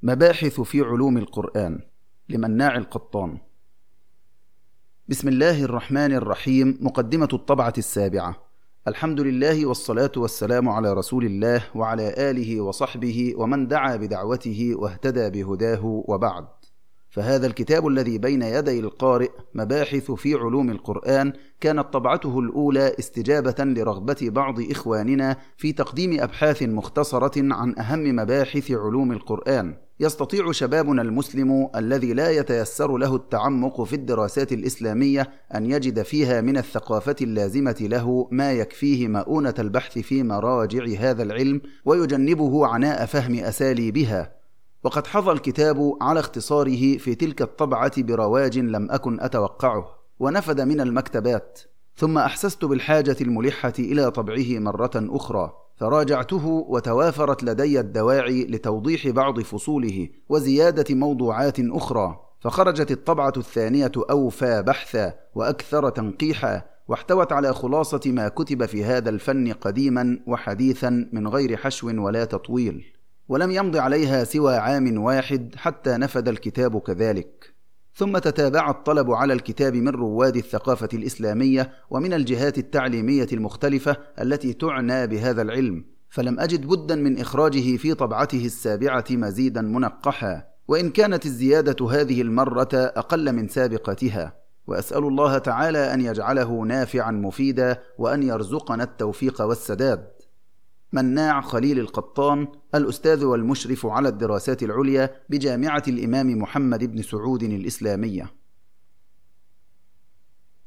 مباحث في علوم القرآن لمناع القطان. بسم الله الرحمن الرحيم. مقدمة الطبعة 7. الحمد لله والصلاة والسلام على رسول الله وعلى آله وصحبه ومن دعا بدعوته واهتدى بهداه، وبعد. فهذا الكتاب الذي بين يدي القارئ مباحث في علوم القرآن كانت طبعته الأولى استجابة لرغبة بعض إخواننا في تقديم أبحاث مختصرة عن أهم مباحث علوم القرآن، يستطيع شبابنا المسلم الذي لا يتيسر له التعمق في الدراسات الإسلامية أن يجد فيها من الثقافة اللازمة له ما يكفيه مؤونة البحث في مراجع هذا العلم ويجنبه عناء فهم أساليبها. وقد حظى الكتاب على اختصاره في تلك الطبعة برواج لم أكن أتوقعه، ونفد من المكتبات، ثم أحسست بالحاجة الملحة إلى طبعه مرة أخرى، فراجعته وتوافرت لدي الدواعي لتوضيح بعض فصوله وزيادة موضوعات أخرى، فخرجت الطبعة الثانية أوفى بحثا وأكثر تنقيحا، واحتوت على خلاصة ما كتب في هذا الفن قديما وحديثا من غير حشو ولا تطويل. ولم يمض عليها سوى عام واحد حتى نفد الكتاب كذلك. ثم تتابع الطلب على الكتاب من رواد الثقافة الإسلامية ومن الجهات التعليمية المختلفة التي تعنى بهذا العلم، فلم أجد بدا من إخراجه في طبعته 7 مزيدا منقحا، وإن كانت الزيادة هذه المرة أقل من سابقتها، وأسأل الله تعالى أن يجعله نافعا مفيدا وأن يرزقنا التوفيق والسداد. مناع خليل القطان، الأستاذ والمشرف على الدراسات العليا بجامعة الإمام محمد بن سعود الإسلامية.